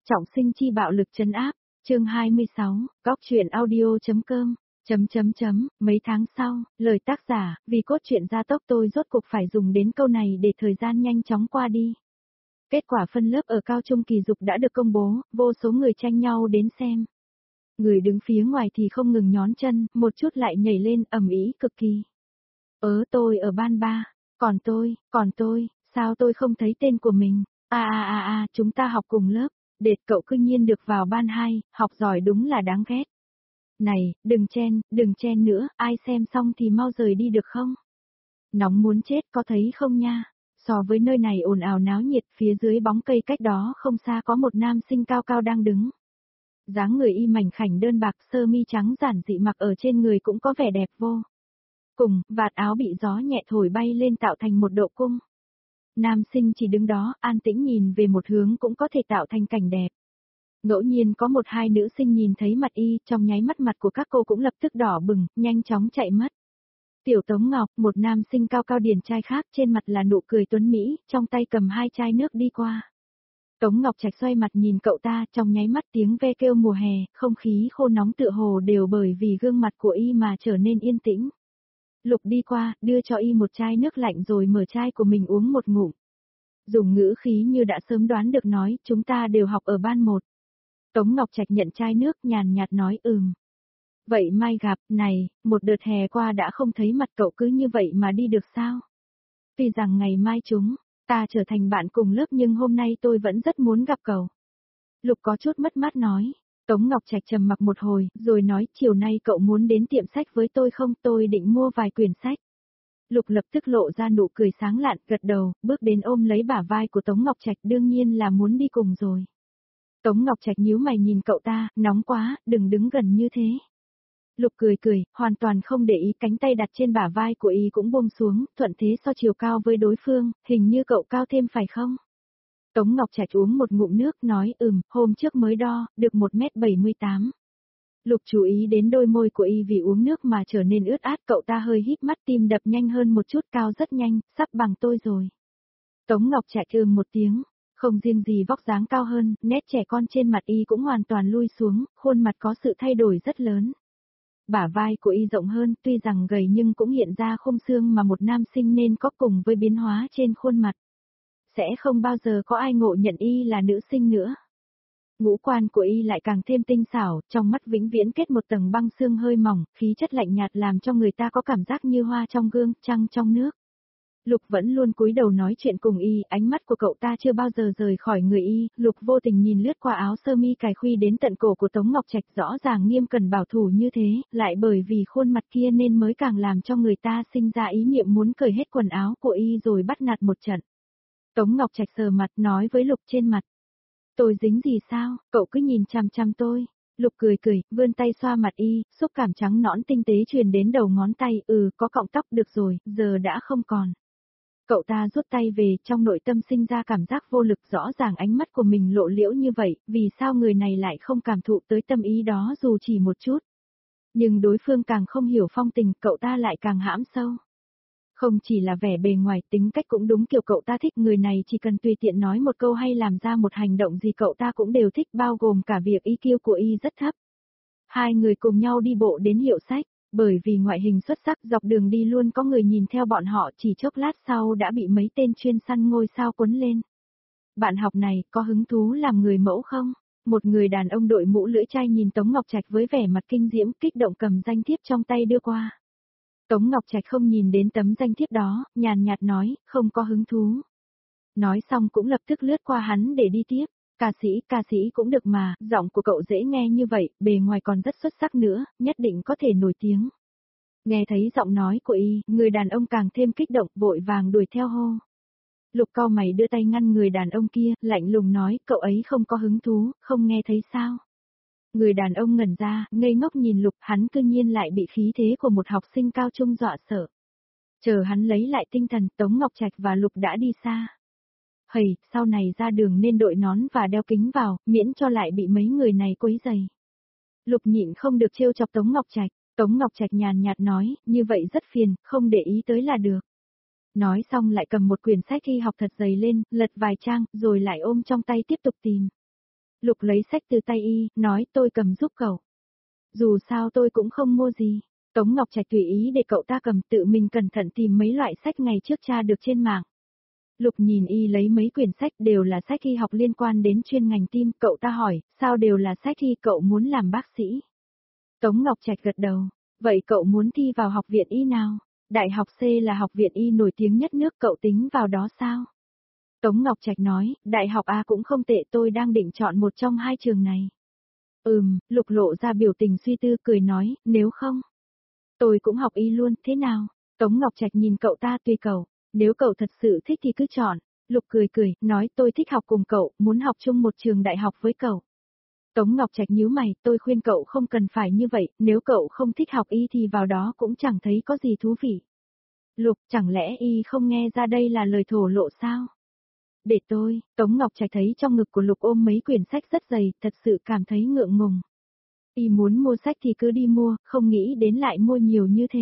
Trọng sinh chi bạo lực trấn áp, chương 26, góc truyện audio.com, mấy tháng sau, lời tác giả, vì cốt truyện gia tốc tôi rốt cục phải dùng đến câu này để thời gian nhanh chóng qua đi. Kết quả phân lớp ở cao trung kỳ dục đã được công bố, vô số người tranh nhau đến xem. Người đứng phía ngoài thì không ngừng nhón chân, một chút lại nhảy lên ầm ĩ cực kỳ. Tôi ở ban 3, còn tôi, sao tôi không thấy tên của mình? Chúng ta học cùng lớp, đệt cậu cư nhiên được vào ban 2, học giỏi đúng là đáng ghét. Này, đừng chen nữa, ai xem xong thì mau rời đi được không? Nóng muốn chết có thấy không nha? So với nơi này ồn ào náo nhiệt, phía dưới bóng cây cách đó không xa có một nam sinh cao cao đang đứng. Dáng người y mảnh khảnh đơn bạc, sơ mi trắng giản dị mặc ở trên người cũng có vẻ đẹp vô cùng, vạt áo bị gió nhẹ thổi bay lên tạo thành một độ cung. Nam sinh chỉ đứng đó, an tĩnh nhìn về một hướng cũng có thể tạo thành cảnh đẹp. Ngẫu nhiên có một hai nữ sinh nhìn thấy mặt y, trong nháy mắt mặt của các cô cũng lập tức đỏ bừng, nhanh chóng chạy mất. Tiểu Tống Ngọc, một nam sinh cao cao điển trai khác, trên mặt là nụ cười tuấn mỹ, trong tay cầm 2 chai nước đi qua. Tống Ngọc Trạch xoay mặt nhìn cậu ta, trong nháy mắt tiếng ve kêu mùa hè, không khí khô nóng tựa hồ đều bởi vì gương mặt của y mà trở nên yên tĩnh. Lục đi qua, đưa cho y một chai nước lạnh rồi mở chai của mình uống một ngụm. Dùng ngữ khí như đã sớm đoán được nói, chúng ta đều học ở ban 1. Tống Ngọc Trạch nhận chai nước nhàn nhạt nói Vậy mai gặp, này, một đợt hè qua đã không thấy mặt cậu cứ như vậy mà đi được sao? Tuy rằng ngày mai chúng ta trở thành bạn cùng lớp nhưng hôm nay tôi vẫn rất muốn gặp cậu. Lục có chút mất mát nói. Tống Ngọc Trạch trầm mặc một hồi, rồi nói chiều nay cậu muốn đến tiệm sách với tôi không, tôi định mua vài quyển sách. Lục lập tức lộ ra nụ cười sáng lạn, gật đầu, bước đến ôm lấy bả vai của Tống Ngọc Trạch đương nhiên là muốn đi cùng rồi. Tống Ngọc Trạch nhíu mày nhìn cậu ta, nóng quá, đừng đứng gần như thế. Lục cười, hoàn toàn không để ý, cánh tay đặt trên bả vai của y cũng buông xuống, thuận thế so chiều cao với đối phương, hình như cậu cao thêm phải không? Tống Ngọc Trạch uống một ngụm nước nói hôm trước mới đo, được 1m78. Lục chú ý đến đôi môi của y vì uống nước mà trở nên ướt át, cậu ta hơi híp mắt, tim đập nhanh hơn một chút, cao rất nhanh, sắp bằng tôi rồi. Tống Ngọc Trạch một tiếng, không riêng gì vóc dáng cao hơn, nét trẻ con trên mặt y cũng hoàn toàn lui xuống, khuôn mặt có sự thay đổi rất lớn. Bả vai của y rộng hơn, tuy rằng gầy nhưng cũng hiện ra khung xương mà một nam sinh nên có, cùng với biến hóa trên khuôn mặt. Sẽ không bao giờ có ai ngộ nhận y là nữ sinh nữa. Ngũ quan của y lại càng thêm tinh xảo, trong mắt vĩnh viễn kết một tầng băng xương hơi mỏng, khí chất lạnh nhạt làm cho người ta có cảm giác như hoa trong gương, trăng trong nước. Lục vẫn luôn cúi đầu nói chuyện cùng y, ánh mắt của cậu ta chưa bao giờ rời khỏi người y, Lục vô tình nhìn lướt qua áo sơ mi cài khuy đến tận cổ của Tống Ngọc Trạch, rõ ràng nghiêm cẩn bảo thủ như thế, lại bởi vì khuôn mặt kia nên mới càng làm cho người ta sinh ra ý niệm muốn cởi hết quần áo của y rồi bắt nạt một trận. Tống Ngọc Trạch sờ mặt nói với Lục trên mặt. Tôi dính gì sao, cậu cứ nhìn chằm chằm tôi. Lục cười, vươn tay xoa mặt y, xúc cảm trắng nõn tinh tế truyền đến đầu ngón tay, có cọng tóc được rồi, giờ đã không còn. Cậu ta rút tay về, trong nội tâm sinh ra cảm giác vô lực, rõ ràng ánh mắt của mình lộ liễu như vậy, vì sao người này lại không cảm thụ tới tâm ý đó dù chỉ một chút. Nhưng đối phương càng không hiểu phong tình, cậu ta lại càng hãm sâu. Không chỉ là vẻ bề ngoài, tính cách cũng đúng kiểu cậu ta thích, người này chỉ cần tùy tiện nói một câu hay làm ra một hành động gì cậu ta cũng đều thích, bao gồm cả việc IQ của y rất thấp. Hai người cùng nhau đi bộ đến hiệu sách, bởi vì ngoại hình xuất sắc dọc đường đi luôn có người nhìn theo bọn họ, chỉ chốc lát sau đã bị mấy tên chuyên săn ngôi sao cuốn lên. Bạn học này có hứng thú làm người mẫu không? Một người đàn ông đội mũ lưỡi chai nhìn Tống Ngọc Trạch với vẻ mặt kinh diễm, kích động cầm danh thiếp trong tay đưa qua. Tống Ngọc Trạch không nhìn đến tấm danh thiếp đó, nhàn nhạt nói, không có hứng thú. Nói xong cũng lập tức lướt qua hắn để đi tiếp. Ca sĩ cũng được mà, giọng của cậu dễ nghe như vậy, bề ngoài còn rất xuất sắc nữa, nhất định có thể nổi tiếng. Nghe thấy giọng nói của y, người đàn ông càng thêm kích động, vội vàng đuổi theo hô. Lục cau mày đưa tay ngăn người đàn ông kia, lạnh lùng nói, cậu ấy không có hứng thú, không nghe thấy sao? Người đàn ông ngẩn ra, ngây ngốc nhìn Lục, hắn cư nhiên lại bị khí thế của một học sinh cao trung dọa sợ. Chờ hắn lấy lại tinh thần, Tống Ngọc Trạch và Lục đã đi xa. Sau này ra đường nên đội nón và đeo kính vào, miễn cho lại bị mấy người này quấy rầy. Lục nhịn không được trêu chọc Tống Ngọc Trạch. Tống Ngọc Trạch nhàn nhạt nói, như vậy rất phiền, không để ý tới là được. Nói xong lại cầm một quyển sách y học thật dày lên, lật vài trang, rồi lại ôm trong tay tiếp tục tìm. Lục lấy sách từ tay y, nói tôi cầm giúp cậu. Dù sao tôi cũng không mua gì. Tống Ngọc Trạch tùy ý để cậu ta cầm, tự mình cẩn thận tìm mấy loại sách ngày trước tra được trên mạng. Lục nhìn y lấy mấy quyển sách đều là sách y học liên quan đến chuyên ngành tim, cậu ta hỏi, sao đều là sách y, cậu muốn làm bác sĩ? Tống Ngọc Trạch gật đầu, vậy cậu muốn thi vào học viện y nào? Đại học C là học viện y nổi tiếng nhất nước, cậu tính vào đó sao? Tống Ngọc Trạch nói, đại học A cũng không tệ, tôi đang định chọn một trong hai trường này. Lục lộ ra biểu tình suy tư, cười nói, nếu không, tôi cũng học y luôn, thế nào? Tống Ngọc Trạch nhìn cậu ta, tùy cậu, nếu cậu thật sự thích thì cứ chọn. Lục cười cười, nói tôi thích học cùng cậu, muốn học chung một trường đại học với cậu. Tống Ngọc Trạch nhíu mày, tôi khuyên cậu không cần phải như vậy, nếu cậu không thích học y thì vào đó cũng chẳng thấy có gì thú vị. Lục, chẳng lẽ y không nghe ra đây là lời thổ lộ sao? Để tôi, Tống Ngọc Trạch thấy trong ngực của Lục ôm mấy quyển sách rất dày, thật sự cảm thấy ngượng ngùng. Y muốn mua sách thì cứ đi mua, không nghĩ đến lại mua nhiều như thế.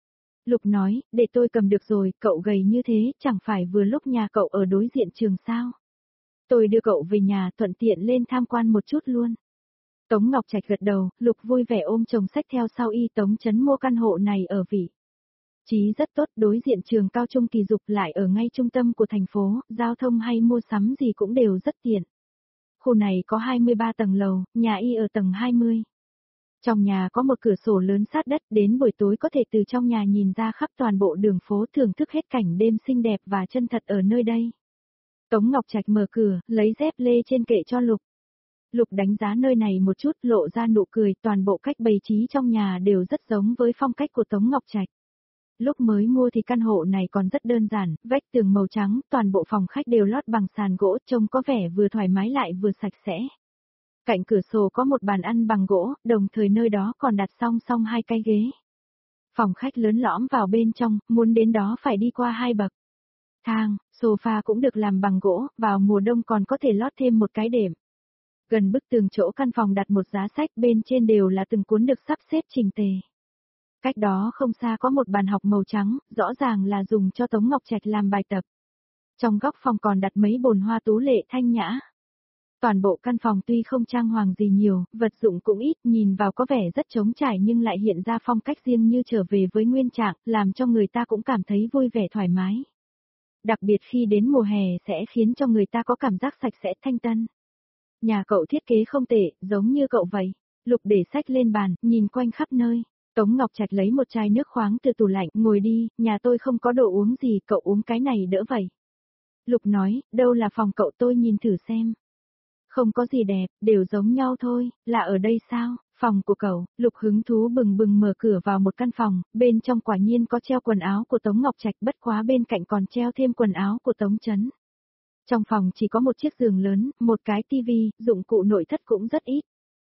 Lục nói, để tôi cầm được rồi, cậu gầy như thế, chẳng phải vừa lúc nhà cậu ở đối diện trường sao? Tôi đưa cậu về nhà, thuận tiện lên tham quan một chút luôn. Tống Ngọc Trạch gật đầu, Lục vui vẻ ôm chồng sách theo sau y. Tống Chấn mua căn hộ này ở vị trí rất tốt, đối diện trường cao trung Kỳ Dục, lại ở ngay trung tâm của thành phố, giao thông hay mua sắm gì cũng đều rất tiện. Khu này có 23 tầng lầu, nhà y ở tầng 20. Trong nhà có một cửa sổ lớn sát đất, đến buổi tối có thể từ trong nhà nhìn ra khắp toàn bộ đường phố, thưởng thức hết cảnh đêm xinh đẹp và chân thật ở nơi đây. Tống Ngọc Trạch mở cửa, lấy dép lê trên kệ cho Lục. Lục đánh giá nơi này một chút, lộ ra nụ cười, toàn bộ cách bày trí trong nhà đều rất giống với phong cách của Tống Ngọc Trạch. Lúc mới mua thì căn hộ này còn rất đơn giản, vách tường màu trắng, toàn bộ phòng khách đều lót bằng sàn gỗ, trông có vẻ vừa thoải mái lại vừa sạch sẽ. Cạnh cửa sổ có một bàn ăn bằng gỗ, đồng thời nơi đó còn đặt song song hai cái ghế. Phòng khách lớn lõm vào bên trong, muốn đến đó phải đi qua hai bậc thang, sofa cũng được làm bằng gỗ, vào mùa đông còn có thể lót thêm một cái đệm. Gần bức tường chỗ căn phòng đặt một giá sách, bên trên đều là từng cuốn được sắp xếp chỉnh tề. Cách đó không xa có một bàn học màu trắng, rõ ràng là dùng cho Tống Ngọc Trạch làm bài tập. Trong góc phòng còn đặt mấy bồn hoa tú lệ thanh nhã. Toàn bộ căn phòng tuy không trang hoàng gì nhiều, vật dụng cũng ít, nhìn vào có vẻ rất trống trải nhưng lại hiện ra phong cách riêng như trở về với nguyên trạng, làm cho người ta cũng cảm thấy vui vẻ thoải mái. Đặc biệt khi đến mùa hè sẽ khiến cho người ta có cảm giác sạch sẽ thanh tân. Nhà cậu thiết kế không tệ, giống như cậu vậy. Lục để sách lên bàn, nhìn quanh khắp nơi. Tống Ngọc Trạch lấy một chai nước khoáng từ tủ lạnh, ngồi đi, nhà tôi không có đồ uống gì, cậu uống cái này đỡ vậy. Lục nói, đâu là phòng cậu, tôi nhìn thử xem. Không có gì đẹp, đều giống nhau thôi, là ở đây sao? Phòng của cậu. Lục hứng thú bừng bừng mở cửa vào một căn phòng, bên trong quả nhiên có treo quần áo của Tống Ngọc Trạch, bất quá bên cạnh còn treo thêm quần áo của Tống Chấn. Trong phòng chỉ có một chiếc giường lớn, một cái tivi, dụng cụ nội thất cũng rất ít.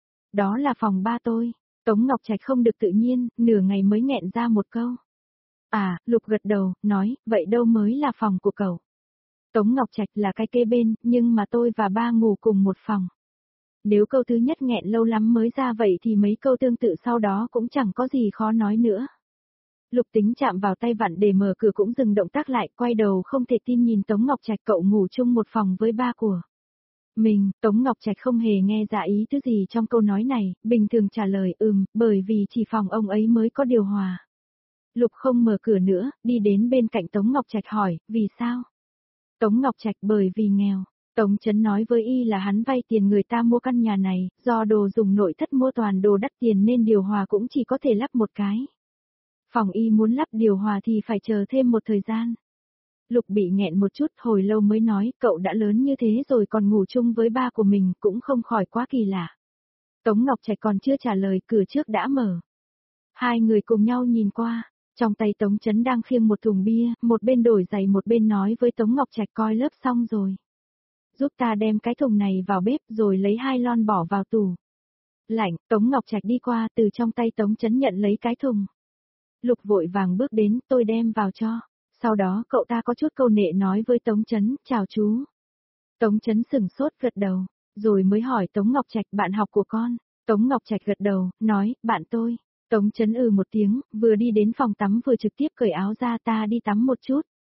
Đó là phòng ba tôi. Tống Ngọc Trạch không được tự nhiên, nửa ngày mới nghẹn ra một câu. À, Lục gật đầu, nói, vậy đâu mới là phòng của cậu? Tống Ngọc Trạch là cái kế bên, nhưng mà tôi và ba ngủ cùng một phòng. Nếu câu thứ nhất nghẹn lâu lắm mới ra vậy thì mấy câu tương tự sau đó cũng chẳng có gì khó nói nữa. Lục tính chạm vào tay vặn để mở cửa cũng dừng động tác lại, quay đầu không thể tin nhìn Tống Ngọc Trạch, cậu ngủ chung một phòng với ba của mình. Tống Ngọc Trạch không hề nghe ra ý thứ gì trong câu nói này, bình thường trả lời bởi vì chỉ phòng ông ấy mới có điều hòa. Lục không mở cửa nữa, đi đến bên cạnh Tống Ngọc Trạch hỏi, vì sao? Tống Ngọc Trạch bởi vì nghèo. Tống Chấn nói với y là hắn vay tiền người ta mua căn nhà này, do đồ dùng nội thất mua toàn đồ đắt tiền nên điều hòa cũng chỉ có thể lắp một cái. Phòng y muốn lắp điều hòa thì phải chờ thêm một thời gian. Lục bị nghẹn một chút, hồi lâu mới nói, cậu đã lớn như thế rồi còn ngủ chung với ba của mình, cũng không khỏi quá kỳ lạ. Tống Ngọc Trạch còn chưa trả lời, cửa trước đã mở. Hai người cùng nhau nhìn qua, trong tay Tống Chấn đang khiêng một thùng bia, một bên đổi giày một bên nói với Tống Ngọc Trạch, coi lớp xong rồi. Giúp ta đem cái thùng này vào bếp rồi lấy 2 lon bỏ vào tủ lạnh. Tống Ngọc Trạch đi qua, từ trong tay Tống Chấn nhận lấy cái thùng. Lục vội vàng bước đến, tôi đem vào cho. Sau đó cậu ta có chút câu nệ nói với Tống Chấn, chào chú. Tống Chấn sửng sốt gật đầu, rồi mới hỏi Tống Ngọc Trạch, bạn học của con. Tống Ngọc Trạch gật đầu, nói, bạn tôi. Tống Chấn một tiếng, vừa đi đến phòng tắm vừa trực tiếp cởi áo ra, ta đi tắm một chút.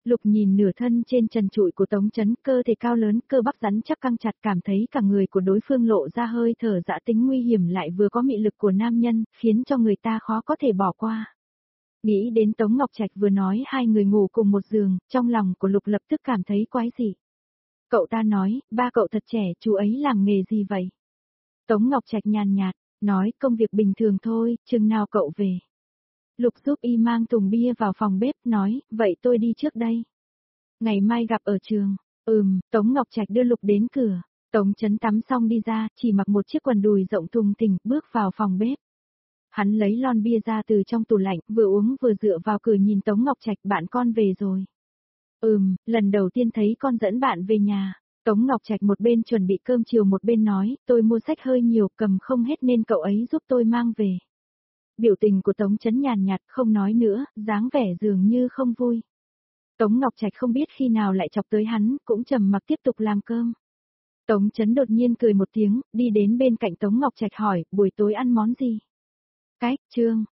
Lục nhìn nửa thân trên trần trụi của Tống Chấn, cơ thể cao lớn, cơ bắp rắn chắc căng chặt, cảm thấy cả người của đối phương lộ ra hơi thở dã tính nguy hiểm lại vừa có mị lực của nam nhân, khiến cho người ta khó có thể bỏ qua. Nghĩ đến Tống Ngọc Trạch vừa nói hai người ngủ cùng một giường, trong lòng của Lục lập tức cảm thấy quái dị. Cậu ta nói, ba cậu thật trẻ, chú ấy làm nghề gì vậy? Tống Ngọc Trạch nhàn nhạt, nói công việc bình thường thôi, chừng nào cậu về. Lục giúp y mang thùng bia vào phòng bếp, nói, vậy tôi đi trước đây. Ngày mai gặp ở trường. Tống Ngọc Trạch đưa Lục đến cửa. Tống Chấn tắm xong đi ra, chỉ mặc một chiếc quần đùi rộng thùng thình, bước vào phòng bếp. Hắn lấy lon bia ra từ trong tủ lạnh, vừa uống vừa dựa vào cửa nhìn Tống Ngọc Trạch, bạn con về rồi. Lần đầu tiên thấy con dẫn bạn về nhà. Tống Ngọc Trạch một bên chuẩn bị cơm chiều một bên nói, tôi mua sách hơi nhiều, cầm không hết nên cậu ấy giúp tôi mang về. Biểu tình của Tống Chấn nhàn nhạt, không nói nữa, dáng vẻ dường như không vui. Tống Ngọc Trạch không biết khi nào lại chọc tới hắn, cũng trầm mặc tiếp tục làm cơm. Tống Chấn đột nhiên cười một tiếng, đi đến bên cạnh Tống Ngọc Trạch hỏi, buổi tối ăn món gì? Chương